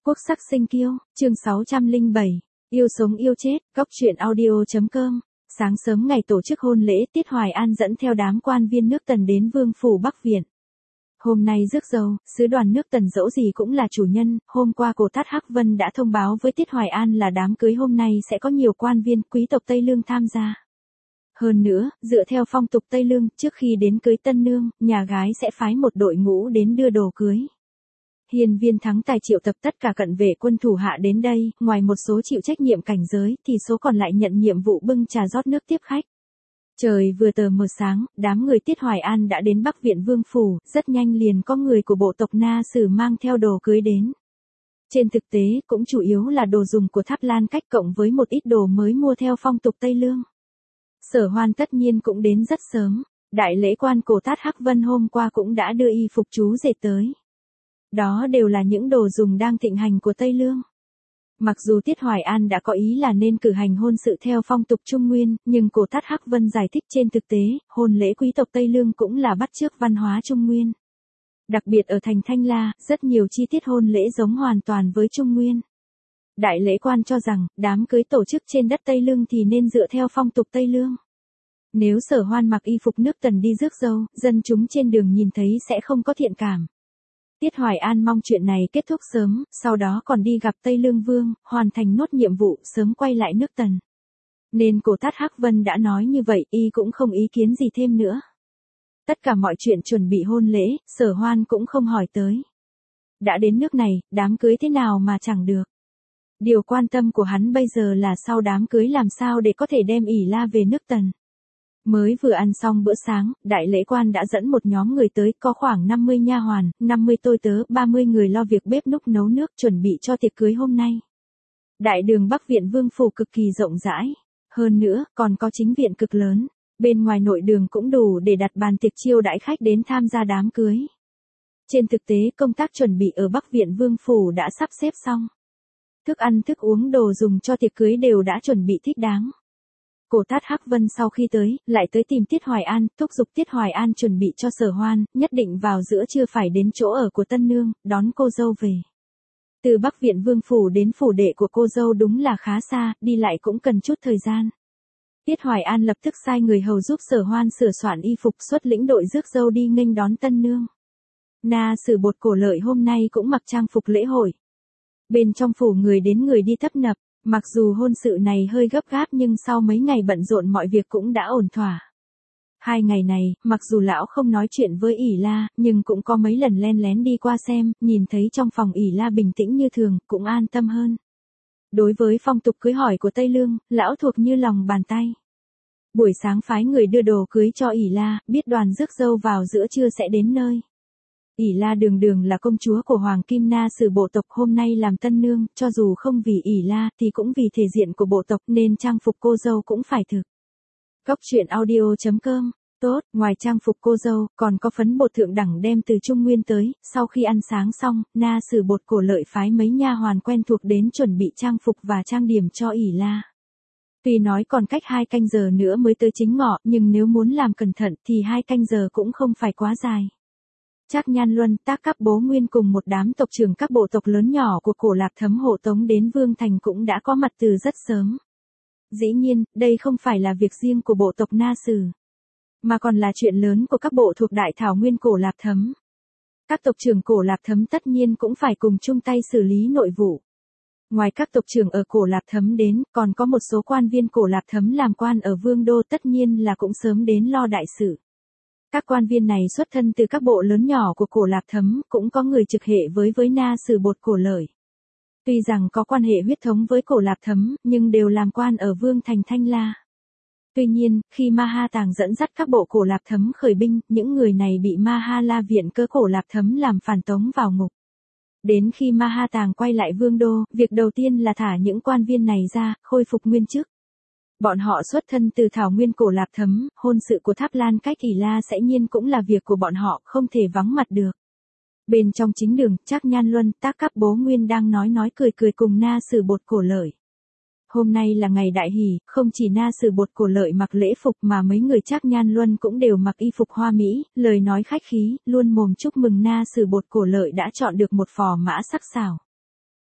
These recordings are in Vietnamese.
Quốc sắc sinh kiêu, chương 607, yêu sống yêu chết, góc truyện audio.com. Sáng sớm ngày tổ chức hôn lễ, Tiết Hoài An dẫn theo đám quan viên nước Tần đến Vương phủ Bắc Viện. Hôm nay rước dâu, sứ đoàn nước Tần dẫu gì cũng là chủ nhân, hôm qua Cổ Thát Hắc Vân đã thông báo với Tiết Hoài An là đám cưới hôm nay sẽ có nhiều quan viên quý tộc Tây Lương tham gia. Hơn nữa, dựa theo phong tục Tây Lương, trước khi đến cưới tân nương, nhà gái sẽ phái một đội ngũ đến đưa đồ cưới. Hiền viên thắng tài triệu tập tất cả cận vệ quân thủ hạ đến đây, ngoài một số chịu trách nhiệm cảnh giới, thì số còn lại nhận nhiệm vụ bưng trà rót nước tiếp khách. Trời vừa tờ mờ sáng, đám người Tiết Hoài An đã đến Bắc Viện Vương phủ, rất nhanh liền có người của bộ tộc Na Sử mang theo đồ cưới đến. Trên thực tế, cũng chủ yếu là đồ dùng của Tháp Lan Cách cộng với một ít đồ mới mua theo phong tục Tây Lương. Sở Hoan tất nhiên cũng đến rất sớm, đại lễ quan Cổ Thát Hắc Vân hôm qua cũng đã đưa y phục chú rể tới. Đó đều là những đồ dùng đang thịnh hành của Tây Lương. Mặc dù Tiết Hoài An đã có ý là nên cử hành hôn sự theo phong tục Trung Nguyên, nhưng Cổ Thát Hắc Vân giải thích trên thực tế, hôn lễ quý tộc Tây Lương cũng là bắt chước văn hóa Trung Nguyên. Đặc biệt ở thành Thanh La, rất nhiều chi tiết hôn lễ giống hoàn toàn với Trung Nguyên. Đại lễ quan cho rằng, đám cưới tổ chức trên đất Tây Lương thì nên dựa theo phong tục Tây Lương. Nếu Sở Hoan mặc y phục nước Tần đi rước dâu, dân chúng trên đường nhìn thấy sẽ không có thiện cảm. Tiết Hoài An mong chuyện này kết thúc sớm, sau đó còn đi gặp Tây Lương Vương, hoàn thành nốt nhiệm vụ, sớm quay lại nước Tần. Nên Cổ Thát Hắc Vân đã nói như vậy, y cũng không ý kiến gì thêm nữa. Tất cả mọi chuyện chuẩn bị hôn lễ, Sở Hoan cũng không hỏi tới. Đã đến nước này, đám cưới thế nào mà chẳng được. Điều quan tâm của hắn bây giờ là sau đám cưới làm sao để có thể đem ỷ La về nước Tần. Mới vừa ăn xong bữa sáng, đại lễ quan đã dẫn một nhóm người tới, có khoảng 50 nha hoàn, 50 tôi tớ, 30 người lo việc bếp núc nấu nước chuẩn bị cho tiệc cưới hôm nay. Đại đường Bắc Viện Vương phủ cực kỳ rộng rãi. Hơn nữa, còn có chính viện cực lớn. Bên ngoài nội đường cũng đủ để đặt bàn tiệc chiêu đãi khách đến tham gia đám cưới. Trên thực tế, công tác chuẩn bị ở Bắc Viện Vương phủ đã sắp xếp xong. Thức ăn thức uống đồ dùng cho tiệc cưới đều đã chuẩn bị thích đáng. Cổ Thát Hắc Vân sau khi tới, lại tới tìm Tiết Hoài An, thúc giục Tiết Hoài An chuẩn bị cho Sở Hoan, nhất định vào giữa trưa phải đến chỗ ở của tân nương, đón cô dâu về. Từ Bắc Viện Vương phủ đến phủ đệ của cô dâu đúng là khá xa, đi lại cũng cần chút thời gian. Tiết Hoài An lập tức sai người hầu giúp Sở Hoan sửa soạn y phục, xuất lĩnh đội rước dâu đi nghênh đón tân nương. Na Sử Bột Cổ Lợi hôm nay cũng mặc trang phục lễ hội. Bên trong phủ người đến người đi tấp nập. Mặc dù hôn sự này hơi gấp gáp nhưng sau mấy ngày bận rộn mọi việc cũng đã ổn thỏa. 2 ngày này, mặc dù lão không nói chuyện với ỷ La, nhưng cũng có mấy lần len lén đi qua xem, nhìn thấy trong phòng ỷ La bình tĩnh như thường, cũng an tâm hơn. Đối với phong tục cưới hỏi của Tây Lương, lão thuộc như lòng bàn tay. Buổi sáng phái người đưa đồ cưới cho ỷ La, biết đoàn rước dâu vào giữa trưa sẽ đến nơi. ỷ La đường đường là công chúa của Hoàng Kim Na Sử bộ tộc, hôm nay làm tân nương, cho dù không vì ỷ La thì cũng vì thể diện của bộ tộc nên trang phục cô dâu cũng phải thực. Góc truyện audio.com. Tốt, ngoài trang phục cô dâu, còn có phấn bột thượng đẳng đem từ Trung Nguyên tới. Sau khi ăn sáng xong, Na Sử Bột Cổ Lợi phái mấy nha hoàn quen thuộc đến chuẩn bị trang phục và trang điểm cho ỷ La. Tuy nói còn cách 2 canh giờ nữa mới tới chính ngọ, nhưng nếu muốn làm cẩn thận thì 2 canh giờ cũng không phải quá dài. Trác Nhan Luân, Tác Các Bố Nguyên cùng một đám tộc trưởng các bộ tộc lớn nhỏ của Cổ Lạc Thấm hộ tống đến Vương Thành cũng đã có mặt từ rất sớm. Dĩ nhiên, đây không phải là việc riêng của bộ tộc Na Sử, mà còn là chuyện lớn của các bộ thuộc Đại Thảo Nguyên Cổ Lạc Thấm. Các tộc trưởng Cổ Lạc Thấm tất nhiên cũng phải cùng chung tay xử lý nội vụ. Ngoài các tộc trưởng ở Cổ Lạc Thấm đến, còn có một số quan viên Cổ Lạc Thấm làm quan ở Vương Đô tất nhiên là cũng sớm đến lo đại sự. Các quan viên này xuất thân từ các bộ lớn nhỏ của Cổ Lạc Thấm, cũng có người trực hệ với Na Sử Bột Cổ Lợi. Tuy rằng có quan hệ huyết thống với Cổ Lạc Thấm, nhưng đều làm quan ở Vương thành Thanh La. Tuy nhiên, khi Ma Ha Tàng dẫn dắt các bộ Cổ Lạc Thấm khởi binh, những người này bị Ma Ha La viện cơ Cổ Lạc Thấm làm phản tống vào ngục. Đến khi Ma Ha Tàng quay lại Vương Đô, việc đầu tiên là thả những quan viên này ra, khôi phục nguyên chức. Bọn họ xuất thân từ Thảo Nguyên Cổ Lạc Thấm, hôn sự của Tháp Lan Cách ỷ La sẽ nhiên cũng là việc của bọn họ, không thể vắng mặt được. Bên trong chính đường, Trác Nhan Luân, Tác Các Bố Nguyên đang nói cười cùng Na Sử Bột Cổ Lợi. Hôm nay là ngày đại hỷ, không chỉ Na Sử Bột Cổ Lợi mặc lễ phục mà mấy người Trác Nhan Luân cũng đều mặc y phục hoa mỹ, lời nói khách khí, luôn mồm chúc mừng Na Sử Bột Cổ Lợi đã chọn được một phò mã sắc sảo.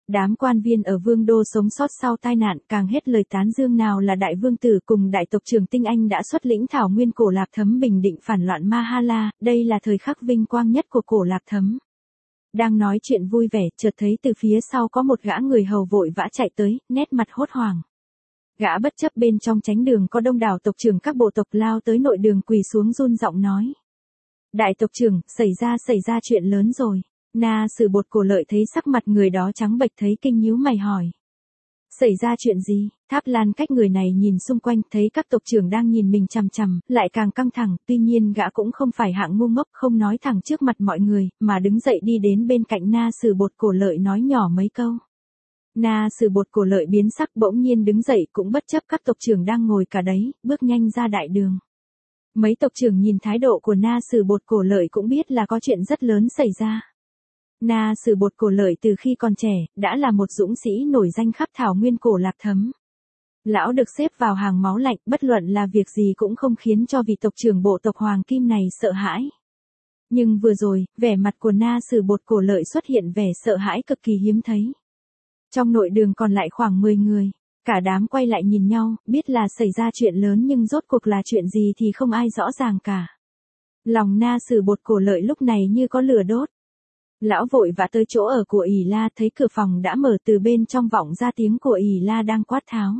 Đám quan viên ở vương đô sống sót sau tai nạn càng hết lời tán dương nào là đại vương tử cùng đại tộc trưởng Tinh Anh đã xuất lĩnh Thảo Nguyên Cổ Lạc Thấm bình định phản loạn Mahala, đây là thời khắc vinh quang nhất của Cổ Lạc Thấm. Đang nói chuyện vui vẻ, chợt thấy từ phía sau có một gã người hầu vội vã chạy tới, nét mặt hốt hoảng. Gã bất chấp bên trong chánh đường có đông đảo tộc trưởng các bộ tộc lao tới nội đường quỳ xuống run giọng nói. Đại tộc trưởng, xảy ra chuyện lớn rồi. Na Sử Bột Cổ Lợi thấy sắc mặt người đó trắng bệch thấy kinh nhíu mày hỏi. Xảy ra chuyện gì? Tháp Lan cách người này nhìn xung quanh thấy các tộc trưởng đang nhìn mình chằm chằm, lại càng căng thẳng, tuy nhiên gã cũng không phải hạng ngu ngốc không nói thẳng trước mặt mọi người, mà đứng dậy đi đến bên cạnh Na Sử Bột Cổ Lợi nói nhỏ mấy câu. Na Sử Bột Cổ Lợi biến sắc bỗng nhiên đứng dậy cũng bất chấp các tộc trưởng đang ngồi cả đấy, bước nhanh ra đại đường. Mấy tộc trưởng nhìn thái độ của Na Sử Bột Cổ Lợi cũng biết là có chuyện rất lớn xảy ra. Na Sử Bột Cổ Lợi từ khi còn trẻ, đã là một dũng sĩ nổi danh khắp Thảo Nguyên Cổ Lạc Thấm. Lão được xếp vào hàng máu lạnh, bất luận là việc gì cũng không khiến cho vị tộc trưởng bộ tộc Hoàng Kim này sợ hãi. Nhưng vừa rồi, vẻ mặt của Na Sử Bột Cổ Lợi xuất hiện vẻ sợ hãi cực kỳ hiếm thấy. Trong nội đường còn lại khoảng 10 người, cả đám quay lại nhìn nhau, biết là xảy ra chuyện lớn nhưng rốt cuộc là chuyện gì thì không ai rõ ràng cả. Lòng Na Sử Bột Cổ Lợi lúc này như có lửa đốt. Lão vội vã tới chỗ ở của ỷ La thấy cửa phòng đã mở từ bên trong vọng ra tiếng của ỷ La đang quát tháo.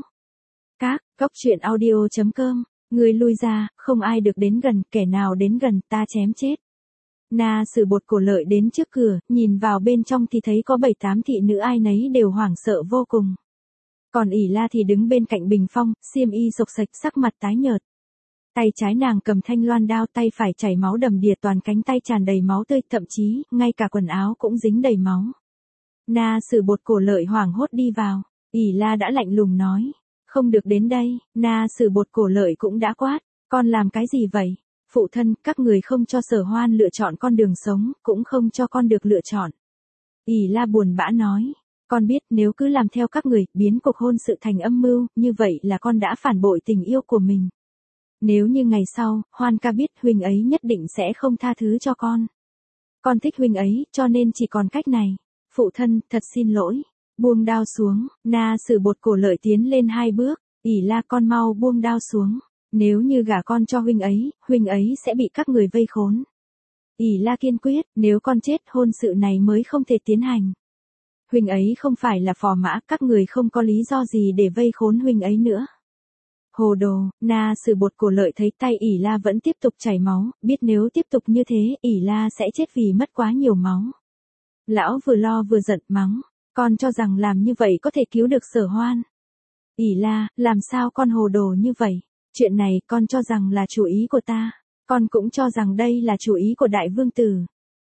Cóc truyện audio.com, người lui ra, không ai được đến gần, kẻ nào đến gần ta chém chết. Na Sử Bột Cổ Lợi đến trước cửa, nhìn vào bên trong thì thấy có 7-8 thị nữ ai nấy đều hoảng sợ vô cùng. Còn ỷ La thì đứng bên cạnh bình phong, xiêm y xộc xệch sắc mặt tái nhợt. Tay trái nàng cầm thanh loan đao, tay phải chảy máu đầm đìa, toàn cánh tay tràn đầy máu tươi, thậm chí, ngay cả quần áo cũng dính đầy máu. Na Sử Bột Cổ Lợi hoảng hốt đi vào, ỷ La đã lạnh lùng nói. Không được đến đây, Na Sử Bột Cổ Lợi cũng đã quát, con làm cái gì vậy? Phụ thân, các người không cho Sở Hoan lựa chọn con đường sống, cũng không cho con được lựa chọn. ỷ La buồn bã nói, con biết nếu cứ làm theo các người, biến cuộc hôn sự thành âm mưu, như vậy là con đã phản bội tình yêu của mình. Nếu như ngày sau, Hoan ca biết huynh ấy nhất định sẽ không tha thứ cho con. Con thích huynh ấy, cho nên chỉ còn cách này. Phụ thân, thật xin lỗi. Buông đao xuống, Na Sử Bột Cổ Lợi tiến lên 2 bước, ỷ La con mau buông đao xuống. Nếu như gả con cho huynh ấy sẽ bị các người vây khốn. ỷ La kiên quyết, nếu con chết hôn sự này mới không thể tiến hành. Huynh ấy không phải là phò mã, các người không có lý do gì để vây khốn huynh ấy nữa. Hồ đồ, Na Sử Bột Cổ Lợi thấy tay ỷ La vẫn tiếp tục chảy máu, biết nếu tiếp tục như thế, ỷ La sẽ chết vì mất quá nhiều máu. Lão vừa lo vừa giận mắng, con cho rằng làm như vậy có thể cứu được Sở Hoan. ỷ La, làm sao con hồ đồ như vậy? Chuyện này con cho rằng là chủ ý của ta, con cũng cho rằng đây là chủ ý của đại vương tử.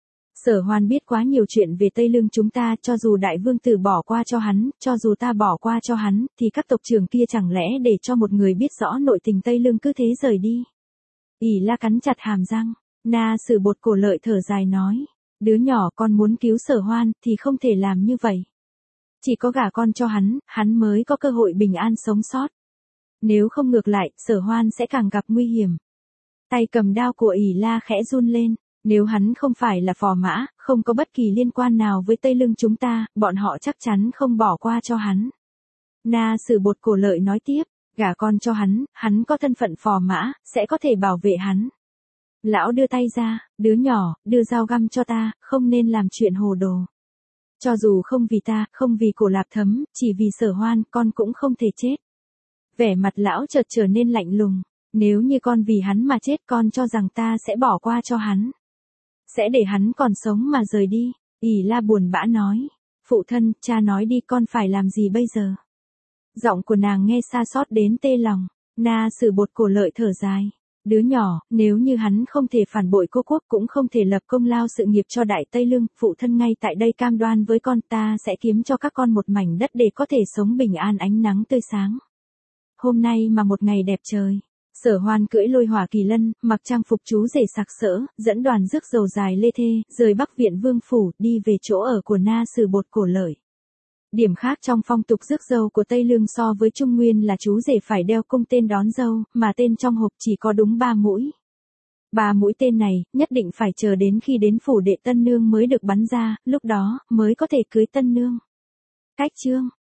Sở Hoan biết quá nhiều chuyện về Tây Lương chúng ta, cho dù đại vương tử bỏ qua cho hắn, cho dù ta bỏ qua cho hắn, thì các tộc trưởng kia chẳng lẽ để cho một người biết rõ nội tình Tây Lương cứ thế rời đi. ỷ La cắn chặt hàm răng, Na Sử Bột Cổ Lợi thở dài nói, đứa nhỏ con muốn cứu Sở Hoan thì không thể làm như vậy. Chỉ có gả con cho hắn mới có cơ hội bình an sống sót. Nếu không ngược lại, Sở Hoan sẽ càng gặp nguy hiểm. Tay cầm đao của ỷ La khẽ run lên. Nếu hắn không phải là phò mã, không có bất kỳ liên quan nào với Tây Lương chúng ta, bọn họ chắc chắn không bỏ qua cho hắn. Na Sử Bột Cổ Lợi nói tiếp, gả con cho hắn có thân phận phò mã, sẽ có thể bảo vệ hắn. Lão đưa tay ra, đứa nhỏ, đưa dao găm cho ta, không nên làm chuyện hồ đồ. Cho dù không vì ta, không vì Cổ Lạc Thấm, chỉ vì Sở Hoan, con cũng không thể chết. Vẻ mặt lão chợt trở nên lạnh lùng, nếu như con vì hắn mà chết, con cho rằng ta sẽ bỏ qua cho hắn. Sẽ để hắn còn sống mà rời đi. ỷ La buồn bã nói, phụ thân, cha nói đi, con phải làm gì bây giờ? Giọng của nàng nghe xa xót đến tê lòng. Na Sử Bột Cổ Lợi thở dài, đứa nhỏ, nếu như hắn không thể phản bội cô quốc, cũng không thể lập công lao sự nghiệp cho Đại Tây Lương, phụ thân ngay tại đây cam đoan với con, ta sẽ kiếm cho các con một mảnh đất để có thể sống bình an ánh nắng tươi sáng. Hôm nay mà một ngày đẹp trời. Sở Hoan cưỡi lôi hỏa kỳ lân, mặc trang phục chú rể sặc sỡ, dẫn đoàn rước dầu dài lê thê, rời Bắc Viện Vương phủ, đi về chỗ ở của Na Sử Bột Cổ Lợi. Điểm khác trong phong tục rước dâu của Tây Lương so với Trung Nguyên là chú rể phải đeo cung tên đón dâu, mà tên trong hộp chỉ có đúng 3 mũi. 3 mũi tên này, nhất định phải chờ đến khi đến phủ đệ tân nương mới được bắn ra, lúc đó, mới có thể cưới tân nương. Cách chương